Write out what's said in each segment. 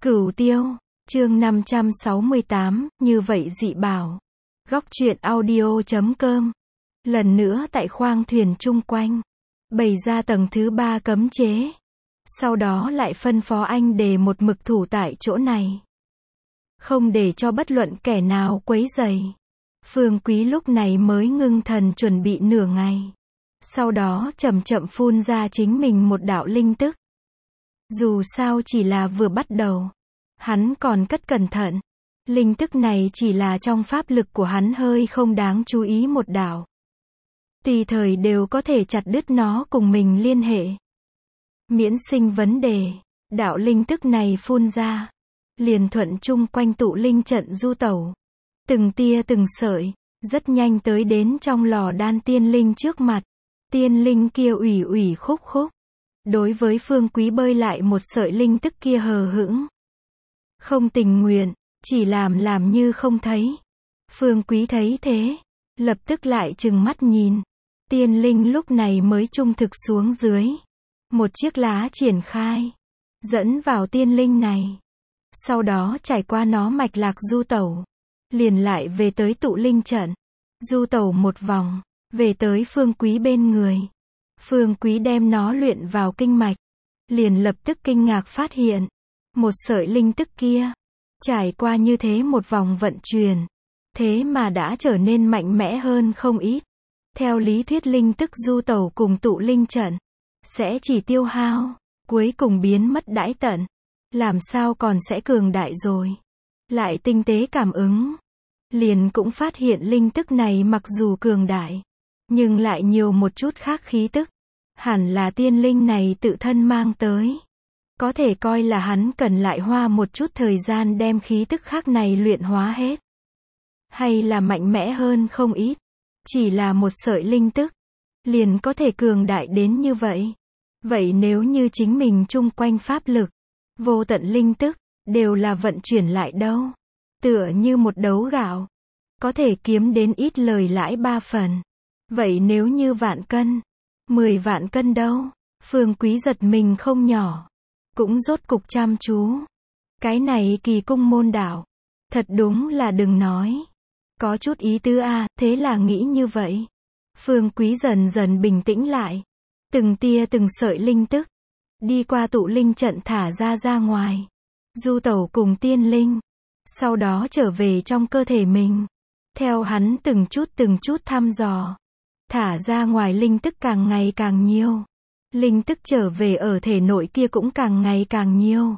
Cửu Tiêu, chương 568, như vậy dị bảo. Góc truyện audio.com. Lần nữa tại khoang thuyền chung quanh, bày ra tầng thứ 3 cấm chế. Sau đó lại phân phó anh để một mực thủ tại chỗ này. Không để cho bất luận kẻ nào quấy rầy. Phương Quý lúc này mới ngưng thần chuẩn bị nửa ngày. Sau đó chậm chậm phun ra chính mình một đạo linh tức. Dù sao chỉ là vừa bắt đầu. Hắn còn cất cẩn thận. Linh tức này chỉ là trong pháp lực của hắn hơi không đáng chú ý một đạo. Tùy thời đều có thể chặt đứt nó cùng mình liên hệ. Miễn sinh vấn đề. Đạo linh tức này phun ra. Liền thuận chung quanh tụ linh trận du tẩu. Từng tia từng sợi. Rất nhanh tới đến trong lò đan tiên linh trước mặt. Tiên linh kia ủy ủy khúc khúc. Đối với Phương Quý bơi lại một sợi linh tức kia hờ hững. Không tình nguyện, chỉ làm như không thấy. Phương Quý thấy thế, lập tức lại trừng mắt nhìn. Tiên linh lúc này mới trung thực xuống dưới. Một chiếc lá triển khai, dẫn vào tiên linh này. Sau đó trải qua nó mạch lạc du tẩu. Liền lại về tới tụ linh trận. Du tẩu một vòng, về tới Phương Quý bên người. Phương Quý đem nó luyện vào kinh mạch. Liền lập tức kinh ngạc phát hiện. Một sợi linh tức kia, trải qua như thế một vòng vận chuyển. Thế mà đã trở nên mạnh mẽ hơn không ít. Theo lý thuyết linh tức du tẩu cùng tụ linh trận. Sẽ chỉ tiêu hao, cuối cùng biến mất đãi tận. Làm sao còn sẽ cường đại rồi. Lại tinh tế cảm ứng. Liền cũng phát hiện linh tức này mặc dù cường đại. Nhưng lại nhiều một chút khác khí tức. Hẳn là tiên linh này tự thân mang tới. Có thể coi là hắn cần lại hoa một chút thời gian đem khí tức khác này luyện hóa hết. Hay là mạnh mẽ hơn không ít. Chỉ là một sợi linh tức. Liền có thể cường đại đến như vậy. Vậy nếu như chính mình chung quanh pháp lực. Vô tận linh tức. Đều là vận chuyển lại đâu. Tựa như một đấu gạo. Có thể kiếm đến ít lời lãi 3 phần. Vậy nếu như vạn cân. 10 vạn cân đâu. Phương Quý giật mình không nhỏ. Cũng rốt cục chăm chú. Cái này kỳ cung môn đạo. Thật đúng là đừng nói. Có chút ý tứ a, thế là nghĩ như vậy. Phương Quý dần dần bình tĩnh lại. Từng tia từng sợi linh tức. Đi qua tụ linh trận thả ra ngoài. Du tẩu cùng tiên linh. Sau đó trở về trong cơ thể mình. Theo hắn từng chút thăm dò. Thả ra ngoài linh tức càng ngày càng nhiều. Linh tức trở về ở thể nội kia cũng càng ngày càng nhiều.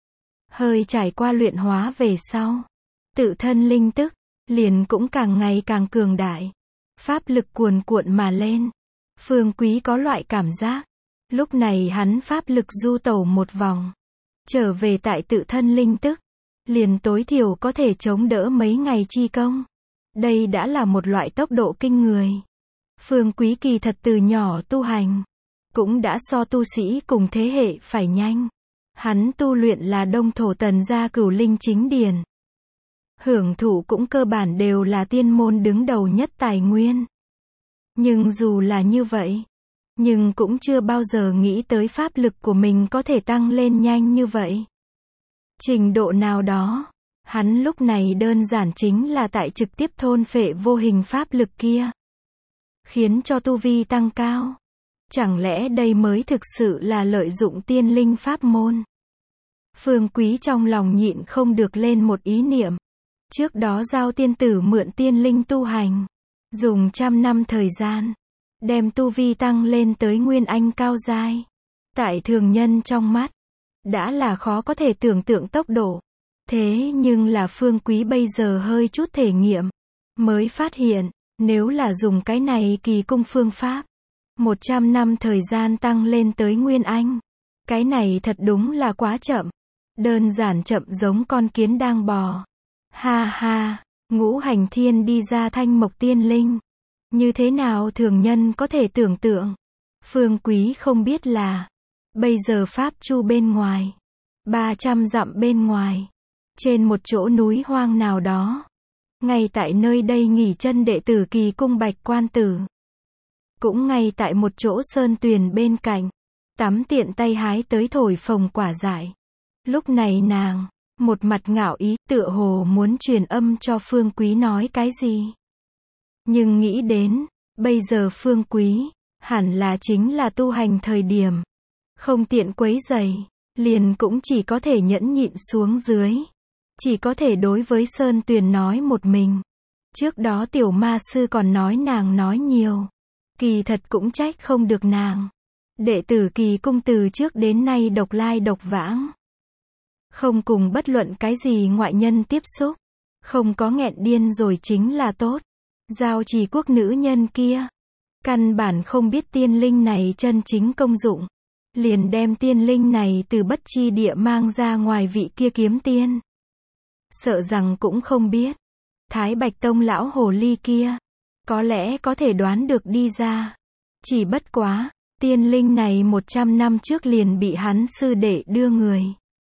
Hơi trải qua luyện hóa về sau. Tự thân linh tức, liền cũng càng ngày càng cường đại. Pháp lực cuồn cuộn mà lên. Phương Quý có loại cảm giác. Lúc này hắn pháp lực du tẩu một vòng. Trở về tại tự thân linh tức. Liền tối thiểu có thể chống đỡ mấy ngày chi công. Đây đã là một loại tốc độ kinh người. Phương Quý kỳ thật từ nhỏ tu hành. Cũng đã so tu sĩ cùng thế hệ phải nhanh. Hắn tu luyện là Đông Thổ Tần gia Cửu Linh chính điển. Hưởng thụ cũng cơ bản đều là tiên môn đứng đầu nhất tài nguyên. Nhưng dù là như vậy, nhưng cũng chưa bao giờ nghĩ tới pháp lực của mình có thể tăng lên nhanh như vậy. Trình độ nào đó, hắn lúc này đơn giản chính là tại trực tiếp thôn phệ vô hình pháp lực kia. Khiến cho tu vi tăng cao. Chẳng lẽ đây mới thực sự là lợi dụng tiên linh pháp môn? Phương Quý trong lòng nhịn không được lên một ý niệm. Trước đó Giao tiên tử mượn tiên linh tu hành. Dùng 100 năm thời gian. Đem tu vi tăng lên tới nguyên anh cao giai. Tại thường nhân trong mắt. Đã là khó có thể tưởng tượng tốc độ. Thế nhưng là Phương Quý bây giờ hơi chút thể nghiệm. Mới phát hiện, nếu là dùng cái này kỳ cung phương pháp. 100 năm thời gian tăng lên tới nguyên anh. Cái này thật đúng là quá chậm. Đơn giản chậm giống con kiến đang bò. Ha ha, ngũ hành thiên đi ra thanh mộc tiên linh. Như thế nào thường nhân có thể tưởng tượng. Phương Quý không biết là. Bây giờ Pháp Chu bên ngoài. 300 dặm bên ngoài. Trên một chỗ núi hoang nào đó. Ngay tại nơi đây nghỉ chân đệ tử kỳ cung Bạch Quan Tử. Cũng ngay tại một chỗ sơn tuyền bên cạnh. Tắm tiện tay hái tới thổi phồng quả dại. Lúc này nàng, một mặt ngạo ý, tựa hồ muốn truyền âm cho Phương Quý nói cái gì. Nhưng nghĩ đến, bây giờ Phương Quý, hẳn là chính là tu hành thời điểm. Không tiện quấy rầy, liền cũng chỉ có thể nhẫn nhịn xuống dưới. Chỉ có thể đối với Sơn Tuyền nói một mình. Trước đó tiểu ma sư còn nói nàng nói nhiều. Kỳ thật cũng trách không được nàng. Đệ tử Kỳ cung từ trước đến nay độc lai độc vãng. Không cùng bất luận cái gì ngoại nhân tiếp xúc. Không có nghẹn điên rồi chính là tốt. Giao trì quốc nữ nhân kia. Căn bản không biết tiên linh này chân chính công dụng. Liền đem tiên linh này từ bất chi địa mang ra ngoài vị kia kiếm tiên. Sợ rằng cũng không biết. Thái Bạch Tông lão hồ ly kia. Có lẽ có thể đoán được đi ra. Chỉ bất quá, tiên linh này 100 năm trước liền bị hắn sư đệ đưa người.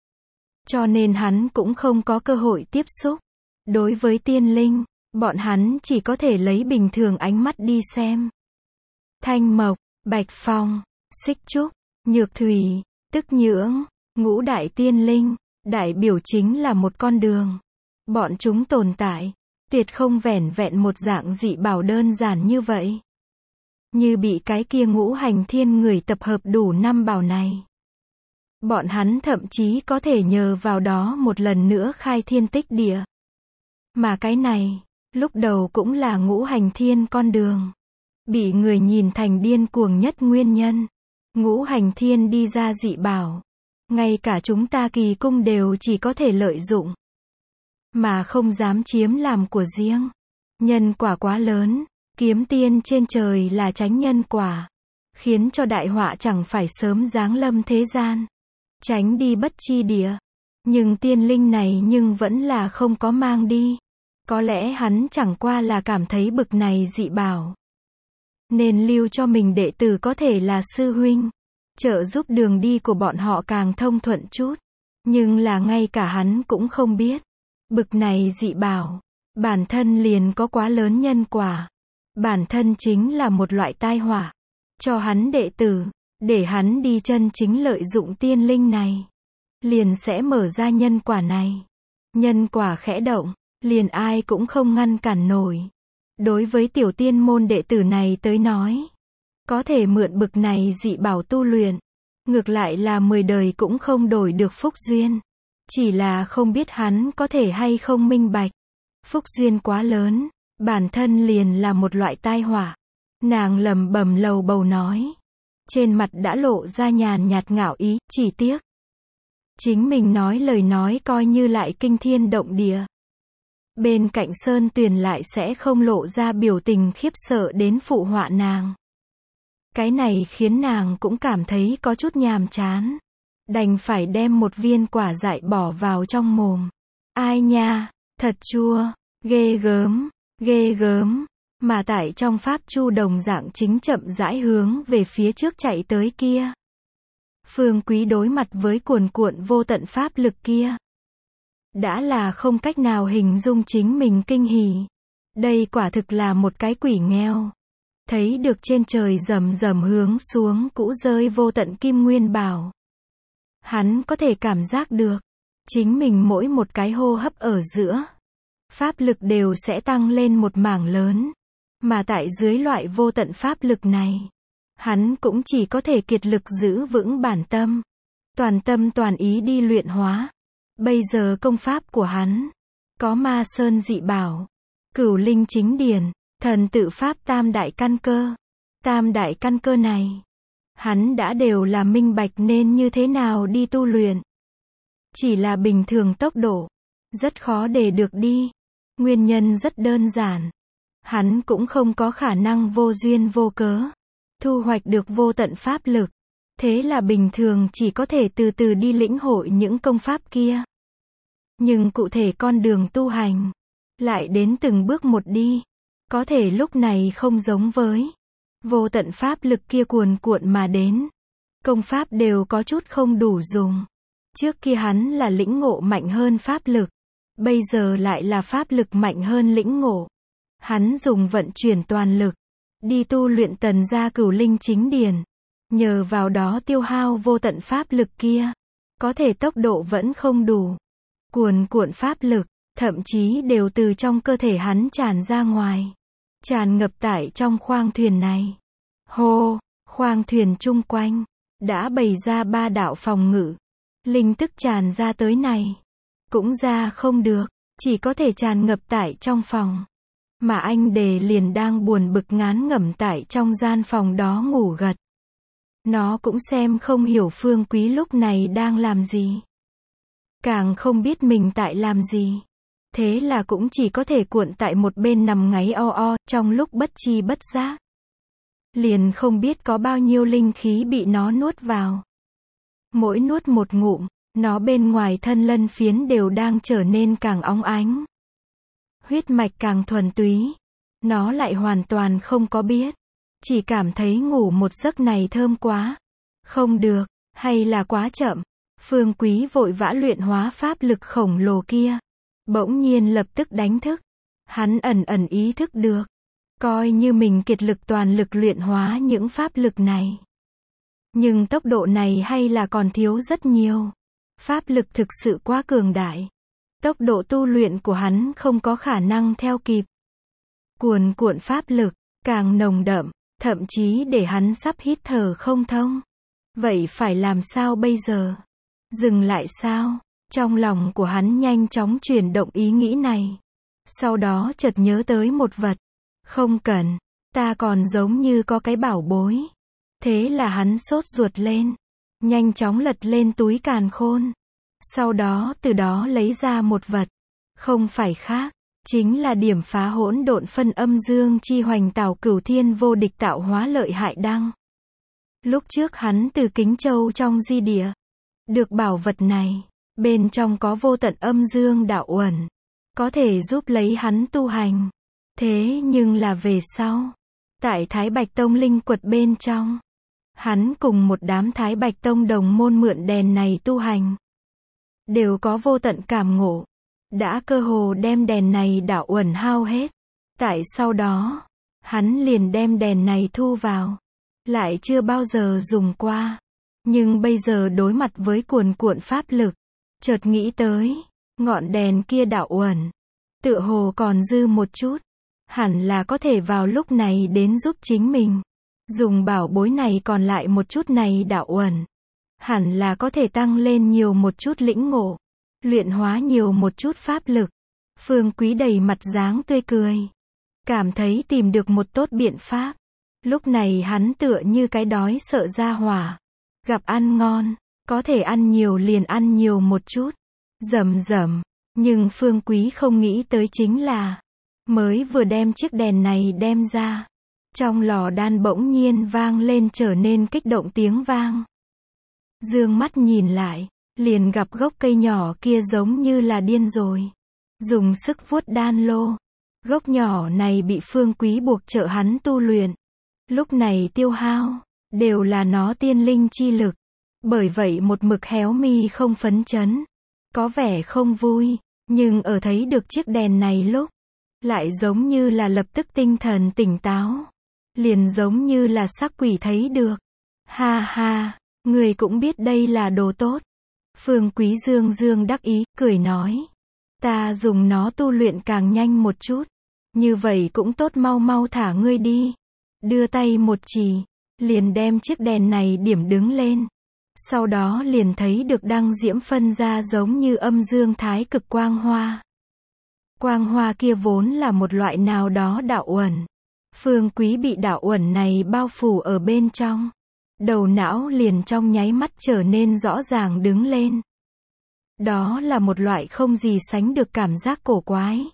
Cho nên hắn cũng không có cơ hội tiếp xúc. Đối với tiên linh, bọn hắn chỉ có thể lấy bình thường ánh mắt đi xem. Thanh Mộc, Bạch Phong, Xích Trúc, Nhược Thủy, Tức Nhưỡng, ngũ đại tiên linh, đại biểu chính là một con đường. Bọn chúng tồn tại, tuyệt không vẻn vẹn một dạng dị bảo đơn giản như vậy. Như bị cái kia ngũ hành thiên người tập hợp đủ 5 bảo này. Bọn hắn thậm chí có thể nhờ vào đó một lần nữa khai thiên tích địa. Mà cái này, lúc đầu cũng là ngũ hành thiên con đường. Bị người nhìn thành điên cuồng nhất nguyên nhân. Ngũ hành thiên đi ra dị bảo. Ngay cả chúng ta Kỳ cung đều chỉ có thể lợi dụng. Mà không dám chiếm làm của riêng. Nhân quả quá lớn. Kiếm tiên trên trời là tránh nhân quả. Khiến cho đại họa chẳng phải sớm giáng lâm thế gian. Tránh đi bất chi địa. Nhưng tiên linh này nhưng vẫn là không có mang đi. Có lẽ hắn chẳng qua là cảm thấy bực này dị bảo. Nên lưu cho mình đệ tử có thể là sư huynh. Trợ giúp đường đi của bọn họ càng thông thuận chút. Nhưng là ngay cả hắn cũng không biết. Bực này dị bảo. Bản thân liền có quá lớn nhân quả. Bản thân chính là một loại tai họa. Cho hắn đệ tử. Để hắn đi chân chính lợi dụng tiên linh này. Liền sẽ mở ra nhân quả này. Nhân quả khẽ động. Liền ai cũng không ngăn cản nổi. Đối với tiểu tiên môn đệ tử này tới nói. Có thể mượn bực này dị bảo tu luyện. Ngược lại là 10 đời cũng không đổi được phúc duyên. Chỉ là không biết hắn có thể hay không minh bạch. Phúc duyên quá lớn. Bản thân liền là một loại tai họa. Nàng lẩm bẩm lầu bầu nói. Trên mặt đã lộ ra nhàn nhạt ngạo ý, chỉ tiếc. Chính mình nói lời nói coi như lại kinh thiên động địa. Bên cạnh Sơn Tuyền lại sẽ không lộ ra biểu tình khiếp sợ đến phụ họa nàng. Cái này khiến nàng cũng cảm thấy có chút nhàm chán. Đành phải đem một viên quả dại bỏ vào trong mồm. Ai nha, thật chua, ghê gớm, ghê gớm. Mà tại trong pháp chu đồng dạng chính chậm rãi hướng về phía trước chạy tới kia. Phương Quý đối mặt với cuồn cuộn vô tận pháp lực kia. Đã là không cách nào hình dung chính mình kinh hỉ. Đây quả thực là một cái quỷ nghèo. Thấy được trên trời rầm rầm hướng xuống cũ rơi vô tận kim nguyên bảo. Hắn có thể cảm giác được. Chính mình mỗi một cái hô hấp ở giữa. Pháp lực đều sẽ tăng lên một mảng lớn. Mà tại dưới loại vô tận pháp lực này. Hắn cũng chỉ có thể kiệt lực giữ vững bản tâm. Toàn tâm toàn ý đi luyện hóa. Bây giờ công pháp của hắn. Có ma sơn dị bảo. Cửu linh chính điển. Thần tự pháp tam đại căn cơ. Tam đại căn cơ này. Hắn đã đều là minh bạch nên như thế nào đi tu luyện. Chỉ là bình thường tốc độ. Rất khó để được đi. Nguyên nhân rất đơn giản. Hắn cũng không có khả năng vô duyên vô cớ. Thu hoạch được vô tận pháp lực. Thế là bình thường chỉ có thể từ từ đi lĩnh hội những công pháp kia. Nhưng cụ thể con đường tu hành. Lại đến từng bước một đi. Có thể lúc này không giống với. Vô tận pháp lực kia cuồn cuộn mà đến. Công pháp đều có chút không đủ dùng. Trước kia hắn là lĩnh ngộ mạnh hơn pháp lực. Bây giờ lại là pháp lực mạnh hơn lĩnh ngộ. Hắn dùng vận chuyển toàn lực. Đi tu luyện tần gia cửu linh chính điển. Nhờ vào đó tiêu hao vô tận pháp lực kia. có thể tốc độ vẫn không đủ. Cuồn cuộn pháp lực, thậm chí đều từ trong cơ thể hắn tràn ra ngoài. Tràn ngập tại trong khoang thuyền này. Hô, khoang thuyền chung quanh, đã bày ra 3 đạo phòng ngự. Linh tức tràn ra tới này. Cũng ra không được, chỉ có thể tràn ngập tại trong phòng. Mà anh Đề liền đang buồn bực ngán ngẩm tại trong gian phòng đó ngủ gật. Nó cũng xem không hiểu Phương Quý lúc này đang làm gì. Càng không biết mình tại làm gì. Thế là cũng chỉ có thể cuộn tại một bên nằm ngáy o, trong lúc bất chi bất giác. Liền không biết có bao nhiêu linh khí bị nó nuốt vào. Mỗi nuốt một ngụm, nó bên ngoài thân lân phiến đều đang trở nên càng óng ánh. Huyết mạch càng thuần túy. Nó lại hoàn toàn không có biết. Chỉ cảm thấy ngủ một giấc này thơm quá. Không được, hay là quá chậm. Phương Quý vội vã luyện hóa pháp lực khổng lồ kia. Bỗng nhiên lập tức đánh thức. Hắn ẩn ẩn ý thức được. Coi như mình kiệt lực toàn lực luyện hóa những pháp lực này. Nhưng tốc độ này hay là còn thiếu rất nhiều. Pháp lực thực sự quá cường đại. Tốc độ tu luyện của hắn không có khả năng theo kịp. Cuồn cuộn pháp lực, càng nồng đậm, thậm chí để hắn sắp hít thở không thông. Vậy phải làm sao bây giờ? Dừng lại sao? Trong lòng của hắn nhanh chóng chuyển động ý nghĩ này. Sau đó chợt nhớ tới một vật. Không cần, ta còn giống như có cái bảo bối. Thế là hắn sốt ruột lên. Nhanh chóng lật lên túi càn khôn. Sau đó từ đó lấy ra một vật. Không phải khác, chính là điểm phá hỗn độn phân âm dương chi hoành tảo cửu thiên vô địch tạo hóa lợi hại đăng. Lúc trước hắn từ Kính Châu trong di địa. Được bảo vật này. Bên trong có vô tận âm dương đạo uẩn. Có thể giúp lấy hắn tu hành. Thế nhưng là về sau. Tại Thái Bạch Tông linh quật bên trong. Hắn cùng một đám Thái Bạch Tông đồng môn mượn đèn này tu hành. Đều có vô tận cảm ngộ. Đã cơ hồ đem đèn này đạo uẩn hao hết. Tại sau đó, hắn liền đem đèn này thu vào. Lại chưa bao giờ dùng qua. Nhưng bây giờ đối mặt với cuồn cuộn pháp lực. Chợt nghĩ tới, ngọn đèn kia đạo uẩn. Tựa hồ còn dư một chút. Hẳn là có thể vào lúc này đến giúp chính mình. Dùng bảo bối này còn lại một chút này đạo uẩn. Hẳn là có thể tăng lên nhiều một chút lĩnh ngộ. Luyện hóa nhiều một chút pháp lực. Phương Quý đầy mặt dáng tươi cười. Cảm thấy tìm được một tốt biện pháp. Lúc này hắn tựa như cái đói sợ ra hỏa. Gặp ăn ngon, có thể ăn nhiều liền ăn nhiều một chút. Rầm rầm. Nhưng Phương Quý không nghĩ tới chính là. Mới vừa đem chiếc đèn này đem ra. Trong lò đan bỗng nhiên vang lên trở nên kích động tiếng vang. Dương mắt nhìn lại, liền gặp gốc cây nhỏ kia giống như là điên rồi. Dùng sức vuốt đan lô. Gốc nhỏ này bị Phương Quý buộc trợ hắn tu luyện. Lúc này tiêu hao, đều là nó tiên linh chi lực. Bởi vậy một mực héo mi không phấn chấn. Có vẻ không vui, nhưng ở thấy được chiếc đèn này lúc, lại giống như là lập tức tinh thần tỉnh táo. Liền giống như là sắc quỷ thấy được. Ha ha, người cũng biết đây là đồ tốt. Phương Quý dương dương đắc ý, cười nói. Ta dùng nó tu luyện càng nhanh một chút. Như vậy cũng tốt, mau mau thả ngươi đi. Đưa tay một chỉ, liền đem chiếc đèn này điểm đứng lên. Sau đó liền thấy được đăng diễm phân ra giống như âm dương thái cực quang hoa. Quang hoa kia vốn là một loại nào đó đạo uẩn. Phương Quý bị đạo uẩn này bao phủ ở bên trong. Đầu não liền trong nháy mắt trở nên rõ ràng đứng lên. Đó là một loại không gì sánh được cảm giác cổ quái.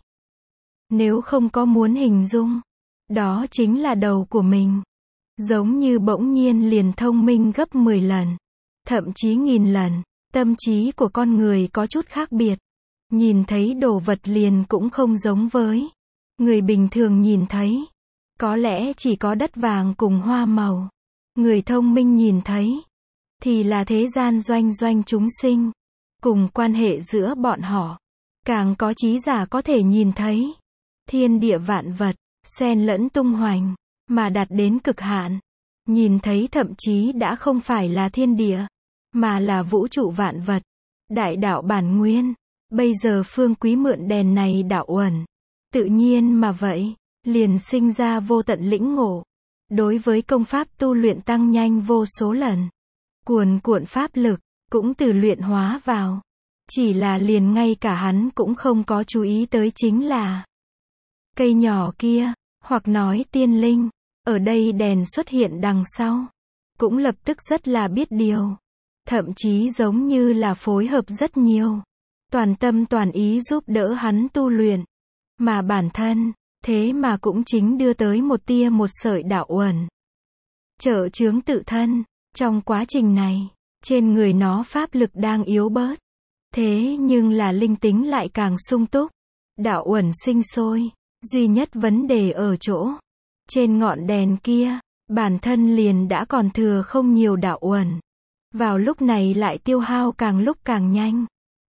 Nếu không có muốn hình dung, đó chính là đầu của mình. Giống như bỗng nhiên liền thông minh gấp 10 lần. Thậm chí 1000 lần. Tâm trí của con người có chút khác biệt. Nhìn thấy đồ vật liền cũng không giống với người bình thường nhìn thấy. Có lẽ chỉ có đất vàng cùng hoa màu. Người thông minh nhìn thấy thì là thế gian doanh doanh chúng sinh, cùng quan hệ giữa bọn họ. Càng có trí giả có thể nhìn thấy thiên địa vạn vật, xen lẫn tung hoành, mà đạt đến cực hạn. Nhìn thấy thậm chí đã không phải là thiên địa, mà là vũ trụ vạn vật, đại đạo bản nguyên. Bây giờ Phương Quý mượn đèn này đạo uẩn, tự nhiên mà vậy, liền sinh ra vô tận lĩnh ngộ. Đối với công pháp tu luyện tăng nhanh vô số lần. Cuồn cuộn pháp lực, cũng từ luyện hóa vào. Chỉ là liền ngay cả hắn cũng không có chú ý tới chính là cây nhỏ kia, hoặc nói tiên linh, ở đây đèn xuất hiện đằng sau. Cũng lập tức rất là biết điều. Thậm chí giống như là phối hợp rất nhiều. Toàn tâm toàn ý giúp đỡ hắn tu luyện. Mà bản thân, thế mà cũng chính đưa tới một tia một sợi đạo uẩn. Trợ chướng tự thân, trong quá trình này, trên người nó pháp lực đang yếu bớt. Thế nhưng là linh tính lại càng sung túc. Đạo uẩn sinh sôi, duy nhất vấn đề ở chỗ. Trên ngọn đèn kia, bản thân liền đã còn thừa không nhiều đạo uẩn. Vào lúc này lại tiêu hao càng lúc càng nhanh.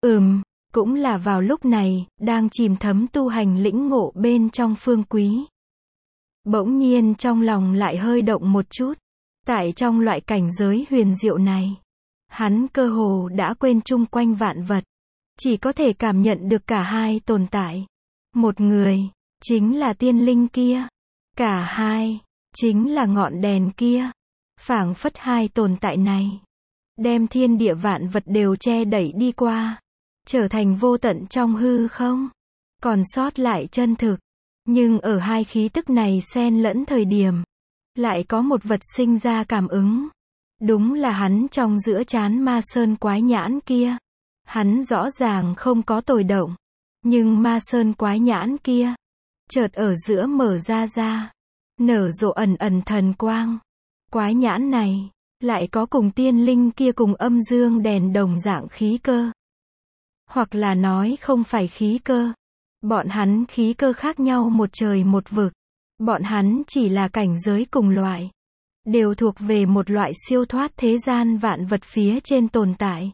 Cũng là vào lúc này, đang chìm thấm tu hành lĩnh ngộ bên trong Phương Quý. Bỗng nhiên trong lòng lại hơi động một chút. Tại trong loại cảnh giới huyền diệu này, hắn cơ hồ đã quên chung quanh vạn vật. Chỉ có thể cảm nhận được cả hai tồn tại. Một người, chính là tiên linh kia. Cả hai, chính là ngọn đèn kia. Phảng phất hai tồn tại này, đem thiên địa vạn vật đều che đẩy đi qua. Trở thành vô tận trong hư không. Còn sót lại chân thực. Nhưng ở hai khí tức này xen lẫn thời điểm, lại có một vật sinh ra cảm ứng. Đúng là hắn trong giữa trán ma sơn quái nhãn kia. Hắn rõ ràng không có tồi động. Nhưng ma sơn quái nhãn kia, chợt ở giữa mở ra. Nở rộ ẩn ẩn thần quang. Quái nhãn này, lại có cùng tiên linh kia cùng âm dương đèn đồng dạng khí cơ. Hoặc là nói không phải khí cơ. Bọn hắn khí cơ khác nhau một trời một vực. Bọn hắn chỉ là cảnh giới cùng loại. Đều thuộc về một loại siêu thoát thế gian vạn vật phía trên tồn tại.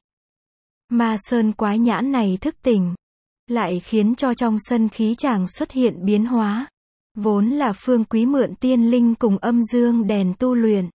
Ma sơn quái nhãn này thức tỉnh, lại khiến cho trong sân khí chàng xuất hiện biến hóa. Vốn là Phương Quý mượn tiên linh cùng âm dương đèn tu luyện.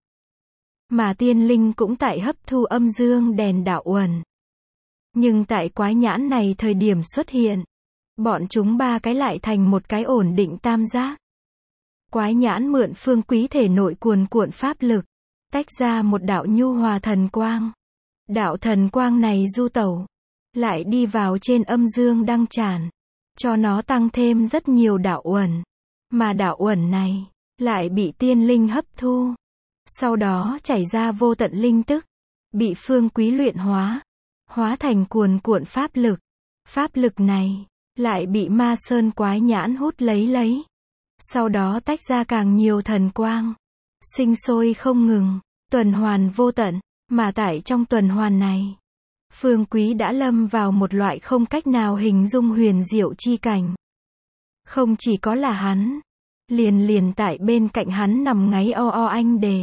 Mà tiên linh cũng tại hấp thu âm dương đèn đạo uẩn. Nhưng tại quái nhãn này thời điểm xuất hiện, bọn chúng ba cái lại thành một cái ổn định tam giác. Quái nhãn mượn Phương Quý thể nội cuồn cuộn pháp lực, tách ra một đạo nhu hòa thần quang. Đạo thần quang này du tẩu, lại đi vào trên âm dương đăng tràn, cho nó tăng thêm rất nhiều đạo uẩn. Mà đạo uẩn này, lại bị tiên linh hấp thu. Sau đó chảy ra vô tận linh tức, bị Phương Quý luyện hóa. Hóa thành cuồn cuộn pháp lực. Pháp lực này, lại bị ma sơn quái nhãn hút lấy. Sau đó tách ra càng nhiều thần quang. Sinh sôi không ngừng, tuần hoàn vô tận. Mà tại trong tuần hoàn này, Phương Quý đã lâm vào một loại không cách nào hình dung huyền diệu chi cảnh. Không chỉ có là hắn, liền tại bên cạnh hắn nằm ngáy o anh đề.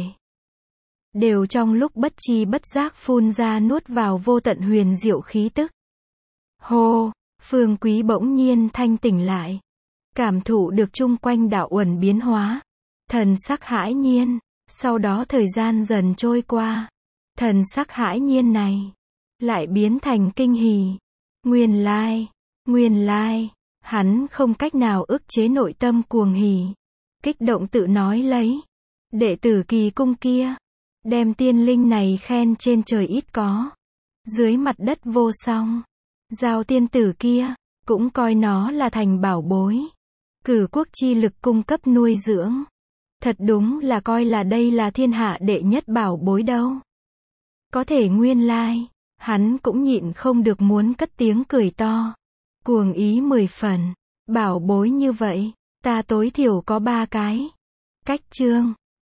Đều trong lúc bất chi bất giác phun ra nuốt vào vô tận huyền diệu khí tức. Hô, Phương Quý bỗng nhiên thanh tỉnh lại. Cảm thụ được chung quanh đạo uẩn biến hóa. Thần sắc hãi nhiên. Sau đó thời gian dần trôi qua. Thần sắc hãi nhiên này, lại biến thành kinh hỉ. Nguyên lai, hắn không cách nào ức chế nội tâm cuồng hỉ. Kích động tự nói lấy. Đệ tử Kỳ Cung kia, đem tiên linh này khen trên trời ít có, dưới mặt đất vô song. Giao tiên tử kia, cũng coi nó là thành bảo bối. Cử quốc chi lực cung cấp nuôi dưỡng. Thật đúng là coi là đây là thiên hạ đệ nhất bảo bối đâu. Có thể nguyên lai, hắn cũng nhịn không được muốn cất tiếng cười to. Cuồng ý 10 phần. Bảo bối như vậy, ta tối thiểu có 3 cái. Cách chương.